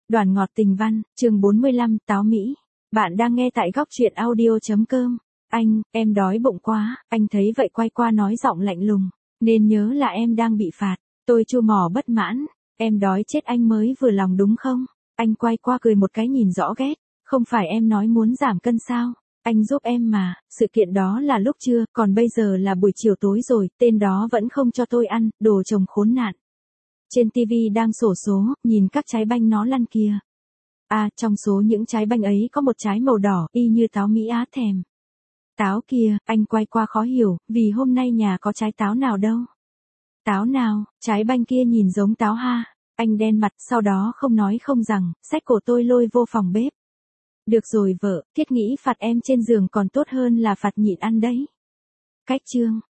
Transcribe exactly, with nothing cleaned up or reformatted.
Đoàn ngọt tình văn, chương bốn mươi lăm, táo Mỹ. Bạn đang nghe tại góc truyện audio chấm com. Anh, em đói bụng quá, anh thấy vậy quay qua nói giọng lạnh lùng. Nên nhớ là em đang bị phạt. Tôi chu mỏ bất mãn. Em đói chết anh mới vừa lòng đúng không? Anh quay qua cười một cái nhìn rõ ghét. Không phải em nói muốn giảm cân sao? Anh giúp em mà, sự kiện đó là lúc trưa, còn bây giờ là buổi chiều tối rồi, tên đó vẫn không cho tôi ăn, đồ chồng khốn nạn. Trên tivi đang xổ số, nhìn các trái banh nó lăn kìa. À, trong số những trái banh ấy có một trái màu đỏ, y như táo Mỹ á thèm. Táo kia, anh quay qua khó hiểu, vì hôm nay nhà có trái táo nào đâu. Táo nào, trái banh kia nhìn giống táo ha. Anh đen mặt, sau đó không nói không rằng, xách cổ tôi lôi vô phòng bếp. Được rồi vợ, thiết nghĩ phạt em trên giường còn tốt hơn là phạt nhịn ăn đấy. Cách chương,